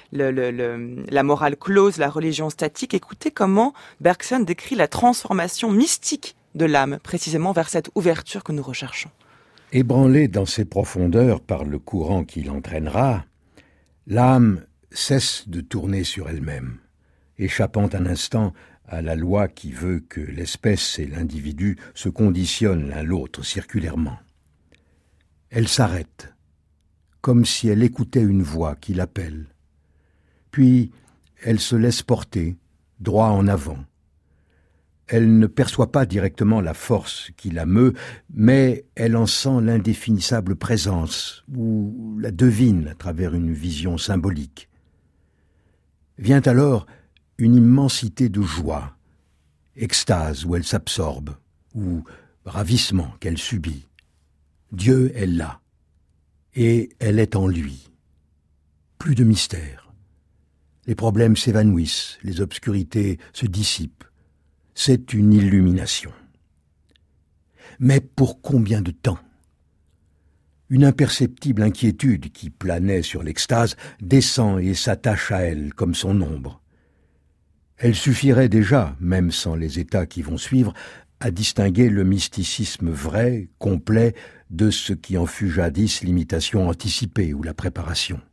S1: la morale close, la religion statique. Écoutez comment Bergson décrit la transformation mystique de l'âme, précisément vers cette ouverture que nous recherchons.
S4: Ébranlée dans ses profondeurs par le courant qui l'entraînera, l'âme cesse de tourner sur elle-même, échappant un instant à la loi qui veut que l'espèce et l'individu se conditionnent l'un l'autre circulairement. Elle s'arrête, comme si elle écoutait une voix qui l'appelle. Puis, elle se laisse porter, droit en avant. Elle ne perçoit pas directement la force qui la meut, mais elle en sent l'indéfinissable présence, ou la devine à travers une vision symbolique. Vient alors une immensité de joie, extase où elle s'absorbe, ou ravissement qu'elle subit. Dieu est là, et elle est en lui. Plus de mystère. Les problèmes s'évanouissent, les obscurités se dissipent. C'est une illumination. Mais pour combien de temps ? Une imperceptible inquiétude qui planait sur l'extase descend et s'attache à elle comme son ombre. Elle suffirait déjà, même sans les états qui vont suivre, à distinguer le mysticisme vrai, complet, de ce qui en fut jadis l'imitation anticipée ou la préparation.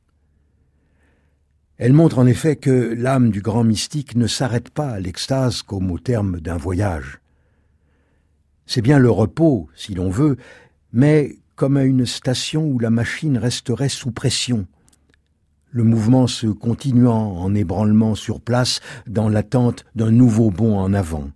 S4: Elle montre en effet que l'âme du grand mystique ne s'arrête pas à l'extase comme au terme d'un voyage. C'est bien le repos, si l'on veut, mais comme à une station où la machine resterait sous pression, le mouvement se continuant en ébranlement sur place dans l'attente d'un nouveau bond en avant.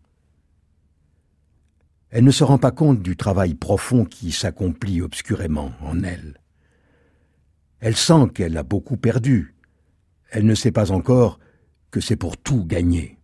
S4: Elle ne se rend pas compte du travail profond qui s'accomplit obscurément en elle. Elle sent qu'elle a beaucoup perdu. Elle ne sait pas encore que c'est pour tout gagner.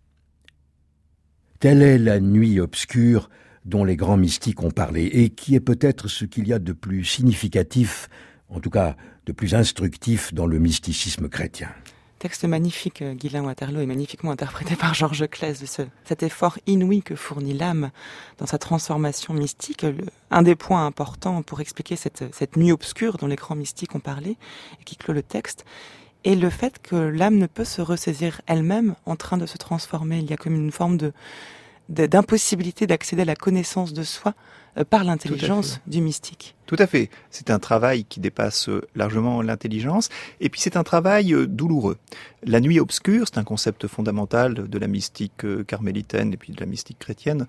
S4: Telle est la nuit obscure dont les grands mystiques ont parlé et qui est peut-être ce qu'il y a de plus significatif, en tout cas de plus instructif dans le mysticisme chrétien.
S1: Texte magnifique, Guylain Waterloo, est magnifiquement interprété par Georges Claes, de cet effort inouï que fournit l'âme dans sa transformation mystique. Un des points importants pour expliquer cette nuit obscure dont les grands mystiques ont parlé et qui clôt le texte, est le fait que l'âme ne peut se ressaisir elle-même en train de se transformer. Il y a comme une forme d'impossibilité d'accéder à la connaissance de soi par l'intelligence du mystique.
S3: Tout à fait. C'est un travail qui dépasse largement l'intelligence, et puis c'est un travail douloureux. La nuit obscure, c'est un concept fondamental de la mystique carmélitaine et puis de la mystique chrétienne,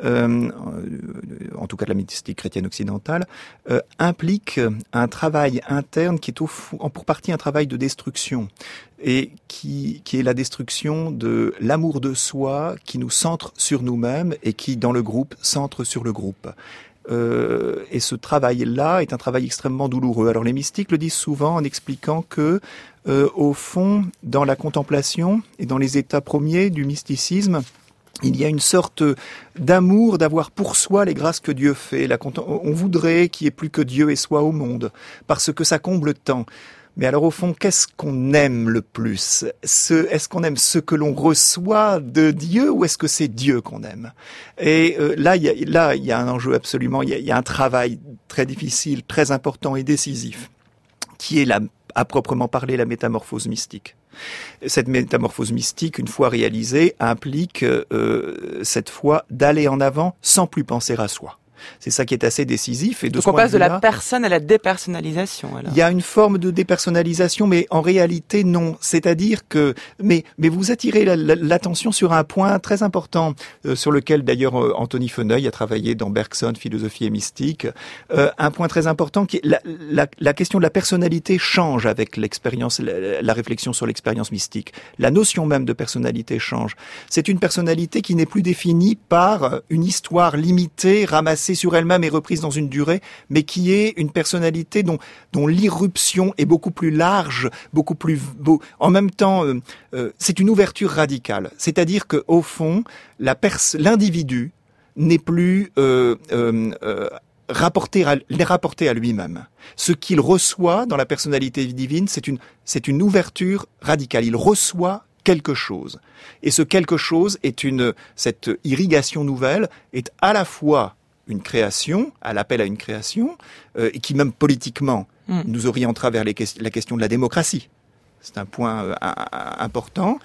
S3: en tout cas de la mystique chrétienne occidentale, implique un travail interne qui est pour partie un travail de destruction, et qui est la destruction de l'amour de soi qui nous centre sur nous-mêmes et qui, dans le groupe, centre sur le groupe. Et ce travail-là est un travail extrêmement douloureux. Alors les mystiques le disent souvent en expliquant que, au fond, dans la contemplation et dans les états premiers du mysticisme, il y a une sorte d'amour d'avoir pour soi les grâces que Dieu fait. On voudrait qu'il n'y ait plus que Dieu et soi au monde, parce que ça comble tant. Mais alors au fond, qu'est-ce qu'on aime le plus ? Est-ce qu'on aime ce que l'on reçoit de Dieu ou est-ce que c'est Dieu qu'on aime ? Et là, il y a un enjeu absolument, il y a un travail très difficile, très important et décisif, qui est à proprement parler la métamorphose mystique. Cette métamorphose mystique, une fois réalisée, implique cette fois d'aller en avant sans plus penser à soi. C'est ça qui est assez décisif. Et de
S1: donc on passe de la personne à la dépersonnalisation. Alors.
S3: Il y a une forme de dépersonnalisation, mais en réalité non. C'est-à-dire que, mais vous attirez l'attention sur un point très important, sur lequel d'ailleurs Anthony Feneuil a travaillé dans Bergson, Philosophie et mystique. Un point très important qui est la question de la personnalité change avec l'expérience, la réflexion sur l'expérience mystique. La notion même de personnalité change. C'est une personnalité qui n'est plus définie par une histoire limitée, ramassée sur elle-même et reprise dans une durée, mais qui est une personnalité dont l'irruption est beaucoup plus large, beaucoup plus beau. En même temps, c'est une ouverture radicale. C'est-à-dire que au fond, l'individu n'est plus rapporté à lui-même. Ce qu'il reçoit dans la personnalité divine, c'est une ouverture radicale. Il reçoit quelque chose. Et ce quelque chose cette irrigation nouvelle est à la fois une création, à l'appel à une création, et qui même politiquement nous orientera vers la question de la démocratie. C'est un point important.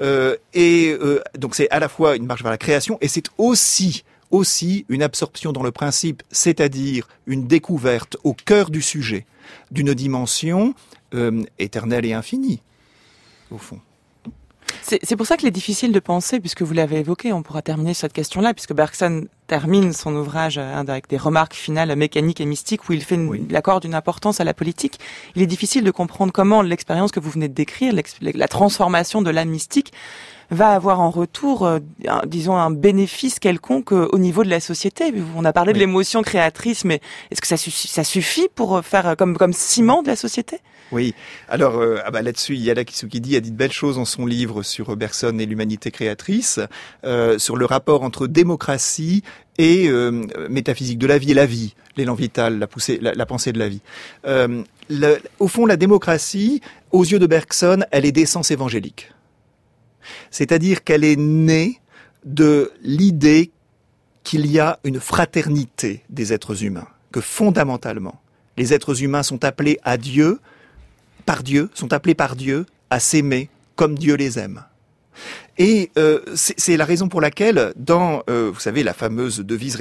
S3: Donc c'est à la fois une marche vers la création, et c'est aussi une absorption dans le principe, c'est-à-dire une découverte au cœur du sujet, d'une dimension éternelle et infinie, au fond.
S1: C'est pour ça qu'il est difficile de penser, puisque vous l'avez évoqué, on pourra terminer cette question-là, puisque Bergson termine son ouvrage avec des remarques finales mécaniques et mystiques où il fait accorde une importance à la politique. Il est difficile de comprendre comment l'expérience que vous venez de décrire, la transformation de l'âme mystique, va avoir en retour, disons, un bénéfice quelconque au niveau de la société. On a parlé de l'émotion créatrice, mais est-ce que ça suffit pour faire comme ciment de la société ?
S3: Oui. Alors là-dessus, Yala Kisugi a dit de belles choses dans son livre sur Bergson et l'humanité créatrice, sur le rapport entre démocratie et métaphysique de la vie et la vie, l'élan vital, la pensée de la vie. Au fond, la démocratie, aux yeux de Bergson, elle est d'essence évangélique. C'est-à-dire qu'elle est née de l'idée qu'il y a une fraternité des êtres humains, que fondamentalement, les êtres humains sont appelés sont appelés par Dieu à s'aimer comme Dieu les aime. Et c'est la raison pour laquelle, dans, vous savez, la fameuse devise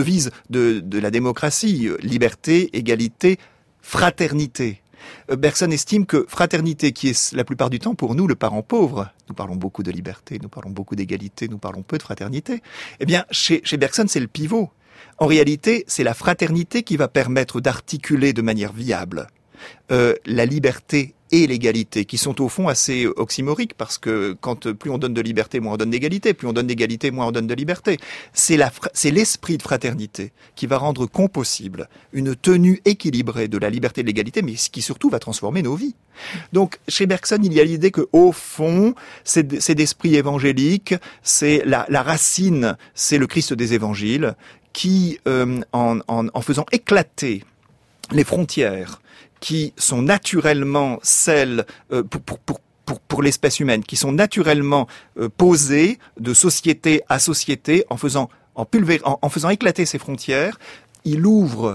S3: de la démocratie, liberté, égalité, fraternité. Bergson estime que fraternité, qui est la plupart du temps pour nous le parent pauvre, nous parlons beaucoup de liberté, nous parlons beaucoup d'égalité, nous parlons peu de fraternité, eh bien chez Bergson c'est le pivot. En réalité, c'est la fraternité qui va permettre d'articuler de manière viable la liberté et l'égalité, qui sont au fond assez oxymoriques, parce que plus on donne de liberté, moins on donne d'égalité, plus on donne d'égalité, moins on donne de liberté. C'est l'esprit de fraternité qui va rendre possible une tenue équilibrée de la liberté et de l'égalité, mais qui surtout va transformer nos vies. Donc, chez Bergson, il y a l'idée que, au fond, c'est d'esprit évangélique, c'est la racine, c'est le Christ des évangiles, qui, en faisant éclater les frontières qui sont naturellement celles pour l'espèce humaine, qui sont naturellement posées de société à société, en faisant éclater ces frontières, il ouvre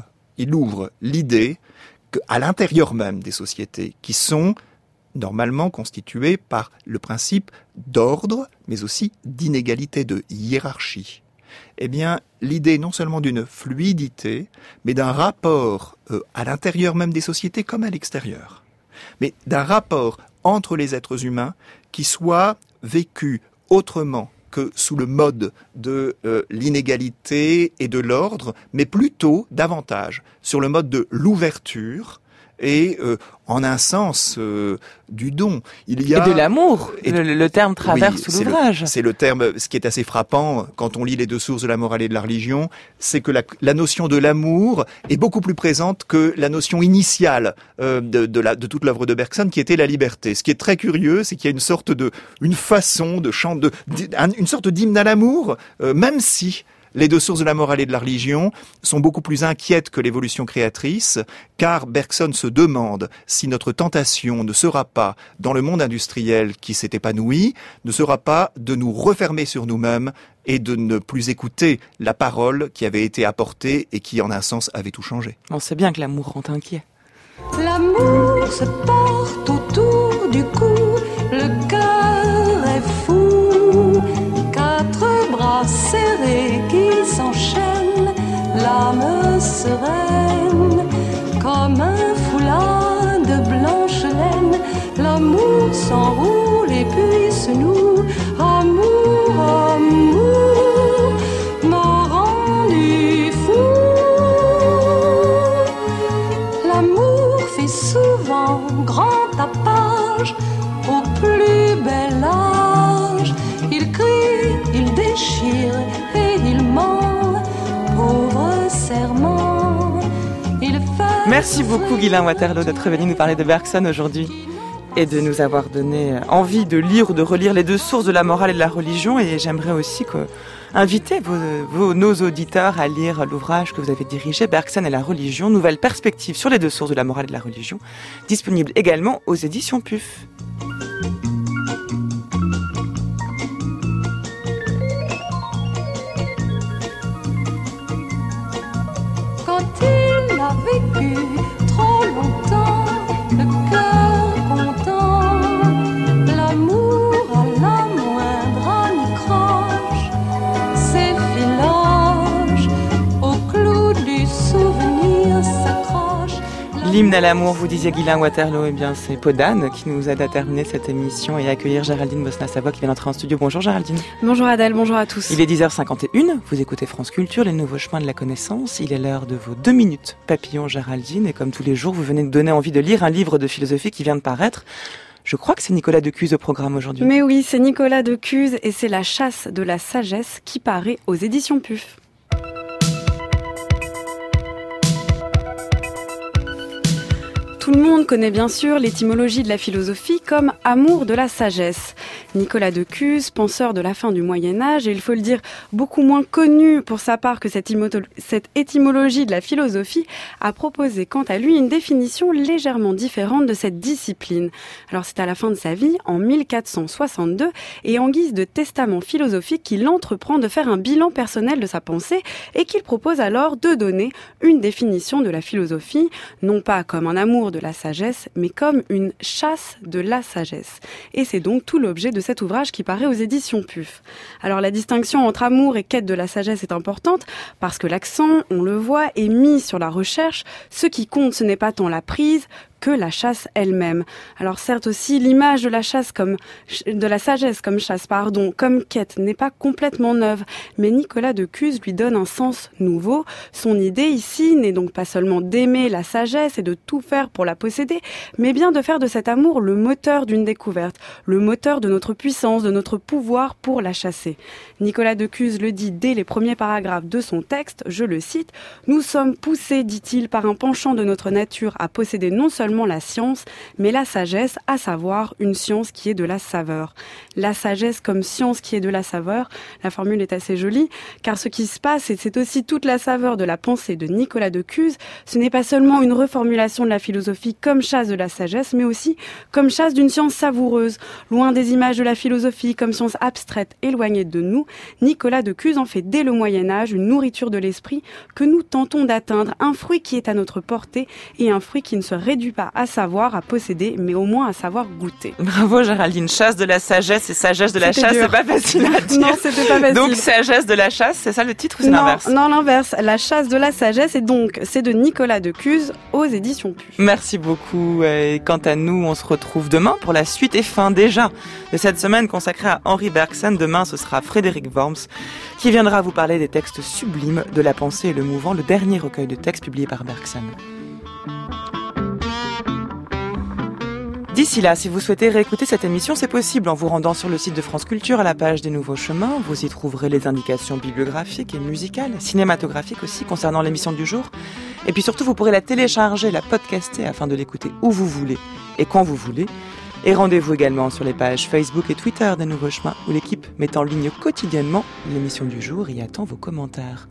S3: l'idée qu'à l'intérieur même des sociétés, qui sont normalement constituées par le principe d'ordre, mais aussi d'inégalité, de hiérarchie. Eh bien, l'idée non seulement d'une fluidité, mais d'un rapport à l'intérieur même des sociétés comme à l'extérieur. Mais d'un rapport entre les êtres humains qui soit vécu autrement que sous le mode de l'inégalité et de l'ordre, mais plutôt davantage sur le mode de l'ouverture et en un sens du don. Il y a
S1: et de l'amour. Le terme traverse l'ouvrage.
S3: C'est le terme. Ce qui est assez frappant quand on lit les deux sources de la morale et de la religion, c'est que la notion de l'amour est beaucoup plus présente que la notion initiale de toute l'œuvre de Bergson, qui était la liberté. Ce qui est très curieux, c'est qu'il y a une sorte d'hymne à l'amour, même si Les deux sources de la morale et de la religion sont beaucoup plus inquiètes que l'évolution créatrice, car Bergson se demande si notre tentation ne sera pas, dans le monde industriel qui s'est épanoui, ne sera pas de nous refermer sur nous-mêmes et de ne plus écouter la parole qui avait été apportée et qui, en un sens, avait tout changé.
S1: On sait bien que l'amour rend inquiet.
S8: L'amour se porte autour du cou, le cœur est fou. Quatre bras serrés qui s'enchaînent, l'âme sereine, comme un foulard de blanche laine. L'amour s'enroule et puis se noue. Amour, amour, m'a rendu fou. L'amour fait souvent grand tapage au plus bel âge. Il crie, il déchire et il ment, pauvre serment. Il fait.
S1: Merci beaucoup Guylain Waterloo d'être venu nous parler de Bergson aujourd'hui et de nous avoir donné envie de lire ou de relire les deux sources de la morale et de la religion. Et j'aimerais aussi inviter nos auditeurs à lire l'ouvrage que vous avez dirigé, Bergson et la religion, nouvelle perspective sur les deux sources de la morale et de la religion, disponible également aux éditions PUF.
S8: Quand il a vécu trop longtemps, le cœur content, l'amour à la moindre anicroche, s'effiloche, au clou du souvenir s'accroche.
S1: L'hymne à l'amour, vous disiez Guylain Waterloo, eh bien c'est Podane qui nous aide à terminer cette émission et à accueillir Géraldine Bosna-Savoie qui vient d'entrer en studio. Bonjour Géraldine.
S9: Bonjour Adèle, bonjour à tous.
S1: Il est 10h51, vous écoutez France Culture, les nouveaux chemins de la connaissance. Il est l'heure de vos 2 minutes papillon Géraldine et comme tous les jours, vous venez de donner envie de lire un livre de philosophie qui vient de paraître. Je crois que c'est Nicolas Decuse au programme aujourd'hui.
S9: Mais oui, c'est Nicolas Decuse et c'est La chasse de la sagesse qui paraît aux éditions PUF. Tout le monde connaît bien sûr l'étymologie de la philosophie comme amour de la sagesse. Nicolas Decuse, penseur de la fin du Moyen-Âge, et il faut le dire beaucoup moins connu pour sa part que cette étymologie de la philosophie, a proposé quant à lui une définition légèrement différente de cette discipline. Alors c'est à la fin de sa vie, en 1462, et en guise de testament philosophique qu'il entreprend de faire un bilan personnel de sa pensée et qu'il propose alors de donner une définition de la philosophie, non pas comme un amour de la sagesse, mais comme une chasse de la sagesse. Et c'est donc tout l'objet de cet ouvrage qui paraît aux éditions PUF. Alors la distinction entre amour et quête de la sagesse est importante parce que l'accent, on le voit, est mis sur la recherche. Ce qui compte, ce n'est pas tant la prise que la chasse elle-même. Alors certes aussi, l'image de la chasse de la sagesse comme chasse, comme quête n'est pas complètement neuve, mais Nicolas Decuse lui donne un sens nouveau. Son idée ici n'est donc pas seulement d'aimer la sagesse et de tout faire pour la posséder, mais bien de faire de cet amour le moteur d'une découverte, le moteur de notre puissance, de notre pouvoir pour la chasser. Nicolas Decuse le dit dès les premiers paragraphes de son texte, je le cite, « Nous sommes poussés, dit-il, par un penchant de notre nature à posséder non seulement la science, mais la sagesse, à savoir une science qui est de la saveur. » La sagesse comme science qui est de la saveur, la formule est assez jolie, car ce qui se passe, et c'est aussi toute la saveur de la pensée de Nicolas Decuse, ce n'est pas seulement une reformulation de la philosophie comme chasse de la sagesse, mais aussi comme chasse d'une science savoureuse. Loin des images de la philosophie comme science abstraite éloignée de nous, Nicolas Decuse en fait dès le Moyen-Âge une nourriture de l'esprit que nous tentons d'atteindre, un fruit qui est à notre portée et un fruit qui ne se réduit pas à savoir, à posséder, mais au moins à savoir goûter.
S1: Bravo Géraldine, chasse de la sagesse et sagesse de la chasse, c'est pas facile à dire.
S9: Non, c'était pas facile.
S1: Donc sagesse de la chasse, c'est ça le titre ou c'est l'inverse ?
S9: Non, l'inverse. La chasse de la sagesse et donc c'est de Nicolas Decuse aux éditions PUF.
S1: Merci beaucoup. Et quant à nous, on se retrouve demain pour la suite et fin déjà de cette semaine consacrée à Henri Bergson. Demain, ce sera Frédéric Worms qui viendra vous parler des textes sublimes de la pensée et le mouvant, le dernier recueil de textes publié par Bergson. D'ici là, si vous souhaitez réécouter cette émission, c'est possible en vous rendant sur le site de France Culture à la page des Nouveaux Chemins. Vous y trouverez les indications bibliographiques et musicales, cinématographiques aussi, concernant l'émission du jour. Et puis surtout, vous pourrez la télécharger, la podcaster afin de l'écouter où vous voulez et quand vous voulez. Et rendez-vous également sur les pages Facebook et Twitter des Nouveaux Chemins, où l'équipe met en ligne quotidiennement l'émission du jour et attend vos commentaires.